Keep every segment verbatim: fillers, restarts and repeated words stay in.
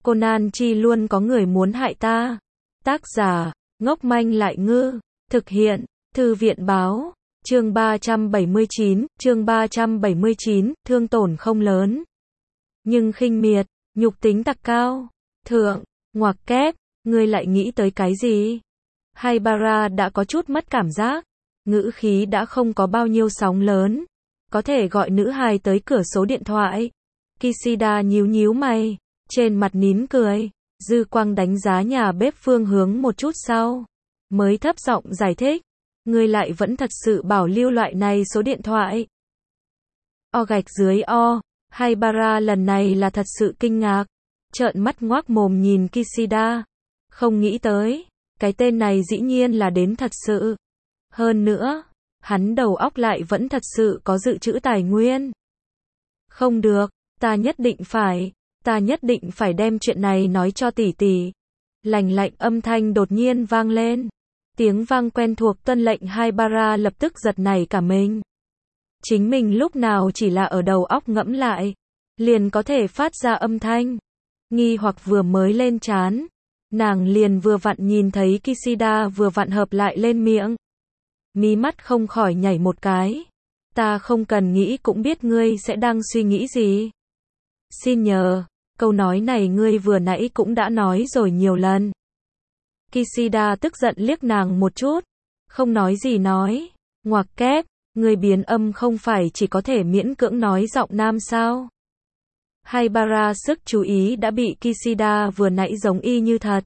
Conan chi luôn có người muốn hại ta. Tác giả, ngốc manh lại ngư. Thực hiện, Thư viện báo. Chương ba trăm bảy mươi chín, chương ba trăm bảy mươi chín, thương tổn không lớn. Nhưng khinh miệt, nhục tính tặc cao. Thượng, ngoặc kép, ngươi lại nghĩ tới cái gì? Haibara đã có chút mất cảm giác. Ngữ khí đã không có bao nhiêu sóng lớn. Có thể gọi nữ hài tới cửa số điện thoại. Kishida nhíu nhíu mày, trên mặt nín cười, dư quang đánh giá nhà bếp phương hướng một chút sau, mới thấp giọng giải thích, ngươi lại vẫn thật sự bảo lưu loại này số điện thoại. O gạch dưới O, Haibara lần này là thật sự kinh ngạc, trợn mắt ngoác mồm nhìn Kishida, không nghĩ tới, cái tên này dĩ nhiên là đến thật sự. Hơn nữa, hắn đầu óc lại vẫn thật sự có dự trữ tài nguyên. Không được, ta nhất định phải, ta nhất định phải đem chuyện này nói cho tỷ tỷ. Lành lạnh âm thanh đột nhiên vang lên. Tiếng vang quen thuộc tuân lệnh Haibara lập tức giật nảy cả mình. Chính mình lúc nào chỉ là ở đầu óc ngẫm lại, liền có thể phát ra âm thanh. Nghi hoặc vừa mới lên trán, nàng liền vừa vặn nhìn thấy Kishida vừa vặn hợp lại lên miệng. Mí mắt không khỏi nhảy một cái. Ta không cần nghĩ cũng biết ngươi sẽ đang suy nghĩ gì. Xin nhờ, câu nói này ngươi vừa nãy cũng đã nói rồi nhiều lần. Kishida tức giận liếc nàng một chút, không nói gì nói, ngoặc kép, ngươi biến âm không phải chỉ có thể miễn cưỡng nói giọng nam sao? Haibara sức chú ý đã bị Kishida vừa nãy giống y như thật.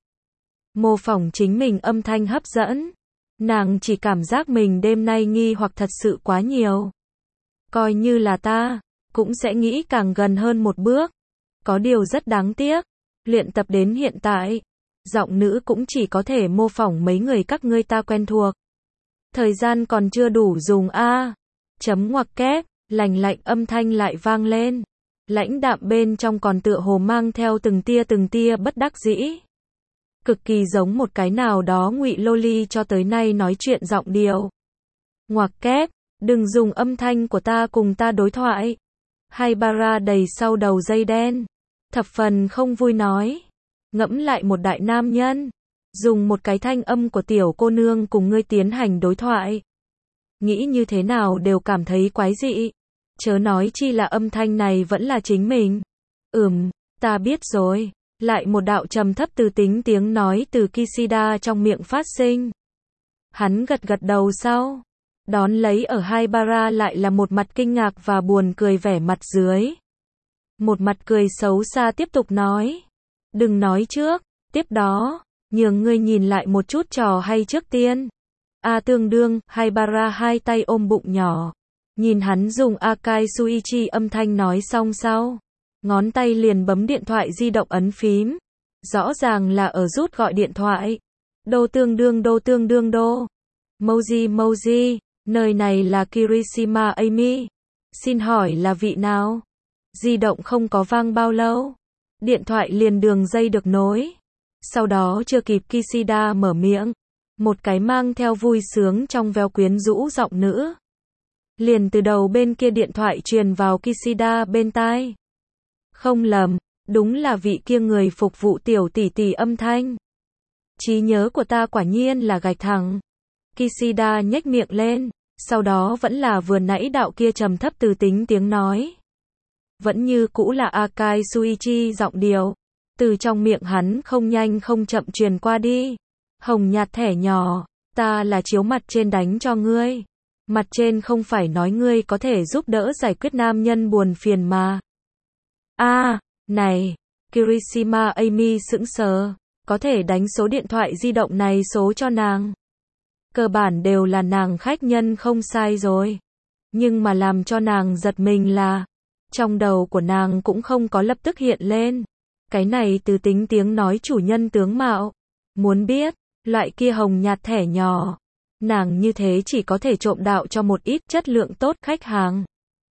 Mô phỏng chính mình âm thanh hấp dẫn. Nàng chỉ cảm giác mình đêm nay nghi hoặc thật sự quá nhiều. Coi như là ta, cũng sẽ nghĩ càng gần hơn một bước. Có điều rất đáng tiếc, luyện tập đến hiện tại, giọng nữ cũng chỉ có thể mô phỏng mấy người các ngươi ta quen thuộc. Thời gian còn chưa đủ dùng a. Chấm ngoặc kép, lành lạnh âm thanh lại vang lên. Lãnh đạm bên trong còn tựa hồ mang theo từng tia từng tia bất đắc dĩ. Cực kỳ giống một cái nào đó ngụy loli cho tới nay nói chuyện giọng điệu. Ngoặc kép, đừng dùng âm thanh của ta cùng ta đối thoại. Haibara đầy sau đầu dây đen, thập phần không vui nói. Ngẫm lại một đại nam nhân, dùng một cái thanh âm của tiểu cô nương cùng ngươi tiến hành đối thoại. Nghĩ như thế nào đều cảm thấy quái dị. Chớ nói chi là âm thanh này vẫn là chính mình. Ừm, ta biết rồi. Lại một đạo trầm thấp từ tính tiếng nói từ Kishida trong miệng phát sinh. Hắn gật gật đầu sau. Đón lấy ở Haibara lại là một mặt kinh ngạc và buồn cười vẻ mặt dưới. Một mặt cười xấu xa tiếp tục nói. Đừng nói trước, tiếp đó, nhường ngươi nhìn lại một chút trò hay trước tiên. A tương đương, Haibara hai tay ôm bụng nhỏ. Nhìn hắn dùng Akai Suichi âm thanh nói xong sau. Ngón tay liền bấm điện thoại di động ấn phím. Rõ ràng là ở rút gọi điện thoại. Đô tương đương đô tương đương đô. Moji Moji, nơi này là Kirishima Amy. Xin hỏi là vị nào? Di động không có vang bao lâu. Điện thoại liền đường dây được nối. Sau đó chưa kịp Kishida mở miệng. Một cái mang theo vui sướng trong veo quyến rũ giọng nữ. Liền từ đầu bên kia điện thoại truyền vào Kishida bên tai. Không lầm, đúng là vị kia người phục vụ tiểu tỷ tỷ âm thanh. Trí nhớ của ta quả nhiên là gạch thẳng. Kishida nhếch miệng lên, sau đó vẫn là vừa nãy đạo kia trầm thấp từ tính tiếng nói. Vẫn như cũ là Akai Suichi giọng điệu. Từ trong miệng hắn không nhanh không chậm truyền qua đi. Hồng nhạt thẻ nhỏ, ta là chiếu mặt trên đánh cho ngươi. Mặt trên không phải nói ngươi có thể giúp đỡ giải quyết nam nhân buồn phiền mà. A, à, này, Kirishima Amy sững sờ, có thể đánh số điện thoại di động này số cho nàng. Cơ bản đều là nàng khách nhân không sai rồi. Nhưng mà làm cho nàng giật mình là, trong đầu của nàng cũng không có lập tức hiện lên. Cái này từ tính tiếng nói chủ nhân tướng mạo. Muốn biết, loại kia hồng nhạt thẻ nhỏ. Nàng như thế chỉ có thể trộm đạo cho một ít chất lượng tốt khách hàng.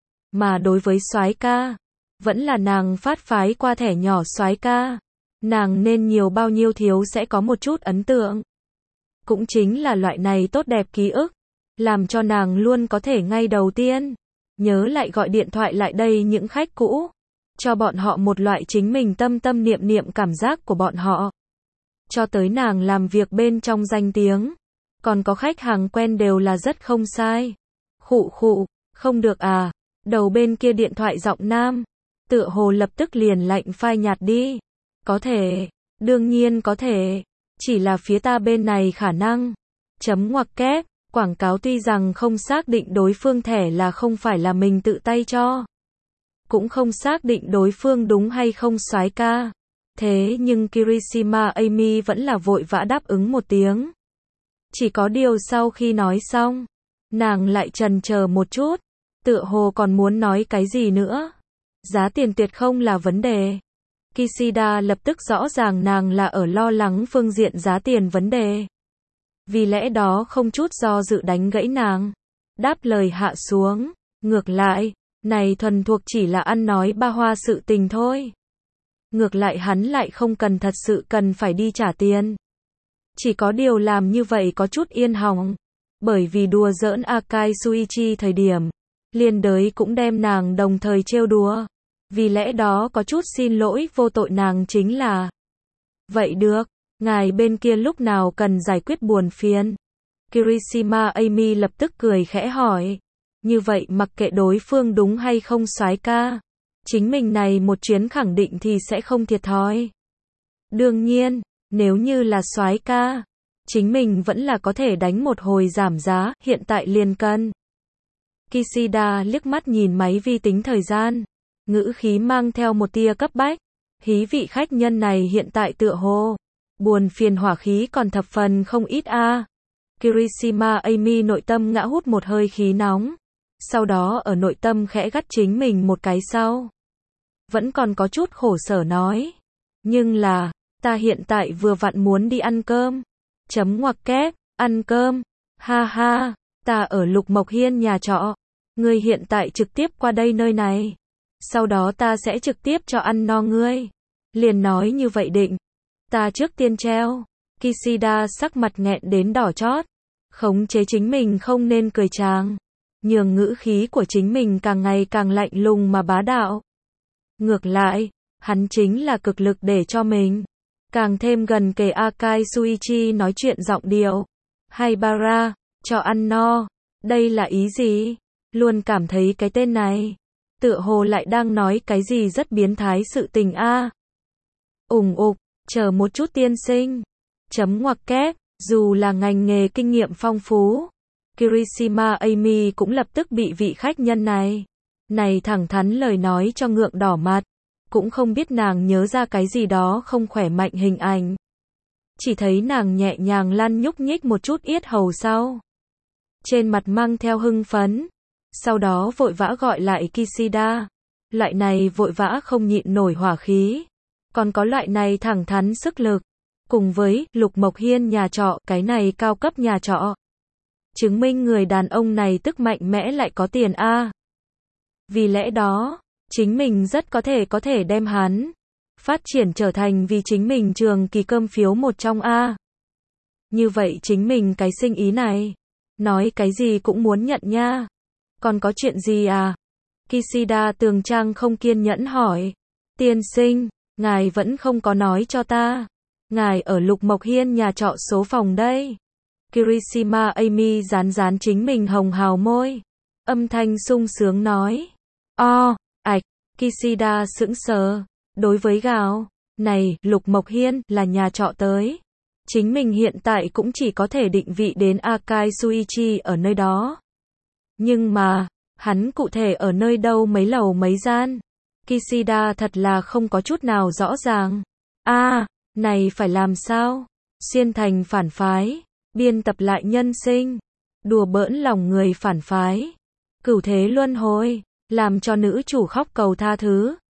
Mà đối với soái ca, vẫn là nàng phát phái qua thẻ nhỏ soái ca. Nàng nên nhiều bao nhiêu thiếu sẽ có một chút ấn tượng. Cũng chính là loại này tốt đẹp ký ức. Làm cho nàng luôn có thể ngay đầu tiên nhớ lại gọi điện thoại lại đây những khách cũ. cho bọn họ một loại chính mình tâm tâm niệm niệm cảm giác của bọn họ. Cho tới nàng làm việc bên trong danh tiếng, còn có khách hàng quen đều là rất không sai. Khụ khụ, không được à, đầu bên kia điện thoại giọng nam, tựa hồ lập tức liền lạnh phai nhạt đi. Có thể, đương nhiên có thể, chỉ là phía ta bên này khả năng. Chấm ngoặc kép, quảng cáo tuy rằng không xác định đối phương thẻ là không phải là mình tự tay cho. Cũng không xác định đối phương đúng hay không soái ca. Thế nhưng Kirishima Amy vẫn là vội vã đáp ứng một tiếng. Chỉ có điều sau khi nói xong, nàng lại chần chờ một chút, tựa hồ còn muốn nói cái gì nữa. Giá tiền tuyệt không là vấn đề. Kishida lập tức rõ ràng nàng là ở lo lắng phương diện giá tiền vấn đề. Vì lẽ đó không chút do dự đánh gãy nàng. Đáp lời hạ xuống. Ngược lại, này thuần thuộc chỉ là ăn nói ba hoa sự tình thôi. Ngược lại hắn lại không cần thật sự cần phải đi trả tiền. Chỉ có điều làm như vậy có chút yên hỏng. Bởi vì đùa giỡn Akai Suichi thời điểm, liên đới cũng đem nàng đồng thời trêu đùa. Vì lẽ đó có chút xin lỗi vô tội nàng chính là. Vậy được, ngài bên kia lúc nào cần giải quyết buồn phiền? Kirishima Amy lập tức cười khẽ hỏi. Như vậy mặc kệ đối phương đúng hay không soái ca, chính mình này một chuyến khẳng định thì sẽ không thiệt thòi. Đương nhiên, nếu như là soái ca, chính mình vẫn là có thể đánh một hồi giảm giá, hiện tại liền cân. Kishida liếc mắt nhìn máy vi tính thời gian, ngữ khí mang theo một tia cấp bách. Hí vị khách nhân này hiện tại tựa hồ buồn phiền hỏa khí còn thập phần không ít a. À. Kirishima Amy nội tâm ngã hút một hơi khí nóng, sau đó ở nội tâm khẽ gắt chính mình một cái sau. Vẫn còn có chút khổ sở nói, nhưng là, ta hiện tại vừa vặn muốn đi ăn cơm. Chấm ngoặc kép, ăn cơm. Ha ha, ta ở Lục Mộc Hiên nhà trọ. Ngươi hiện tại trực tiếp qua đây nơi này. Sau đó ta sẽ trực tiếp cho ăn no ngươi. Liền nói như vậy định. Ta trước tiên treo. Kishida sắc mặt nghẹn đến đỏ chót. Khống chế chính mình không nên cười tràng. Nhường ngữ khí của chính mình càng ngày càng lạnh lùng mà bá đạo. Ngược lại, hắn chính là cực lực để cho mình càng thêm gần kề Akai Suichi nói chuyện giọng điệu. Hay Bara, cho ăn no. Đây là ý gì? Luôn cảm thấy cái tên này tựa hồ lại đang nói cái gì rất biến thái sự tình a. À. Ủng ục, chờ một chút tiên sinh. Chấm ngoặc kép, dù là ngành nghề kinh nghiệm phong phú, Kirishima Amy cũng lập tức bị vị khách nhân này này thẳng thắn lời nói cho ngượng đỏ mặt. Cũng không biết nàng nhớ ra cái gì đó không khỏe mạnh hình ảnh. Chỉ thấy nàng nhẹ nhàng lăn nhúc nhích một chút yết hầu sau. Trên mặt mang theo hưng phấn. Sau đó vội vã gọi lại Kishida. Loại này vội vã không nhịn nổi hỏa khí. Còn có loại này thẳng thắn sức lực. Cùng với Lục Mộc Hiên nhà trọ, cái này cao cấp nhà trọ. Chứng minh người đàn ông này tức mạnh mẽ lại có tiền a. À. Vì lẽ đó, chính mình rất có thể có thể đem hắn phát triển trở thành vì chính mình trường kỳ cơm phiếu một trong a. Như vậy chính mình cái sinh ý này, nói cái gì cũng muốn nhận nha. Còn có chuyện gì à? Kishida tường trang không kiên nhẫn hỏi. Tiên sinh, ngài vẫn không có nói cho ta. Ngài ở Lục Mộc Hiên nhà trọ số phòng đây. Kirishima Amy dán dán chính mình hồng hào môi. Âm thanh sung sướng nói. O, ạch, Kishida sững sờ. Đối với gạo, này, Lục Mộc Hiên, là nhà trọ tới. Chính mình hiện tại cũng chỉ có thể định vị đến Akai Suichi ở nơi đó. Nhưng mà, hắn cụ thể ở nơi đâu mấy lầu mấy gian. Kishida thật là không có chút nào rõ ràng. A, à, này phải làm sao? Xuyên thành phản phái, biên tập lại nhân sinh, đùa bỡn lòng người phản phái. Cửu thế luân hồi, làm cho nữ chủ khóc cầu tha thứ.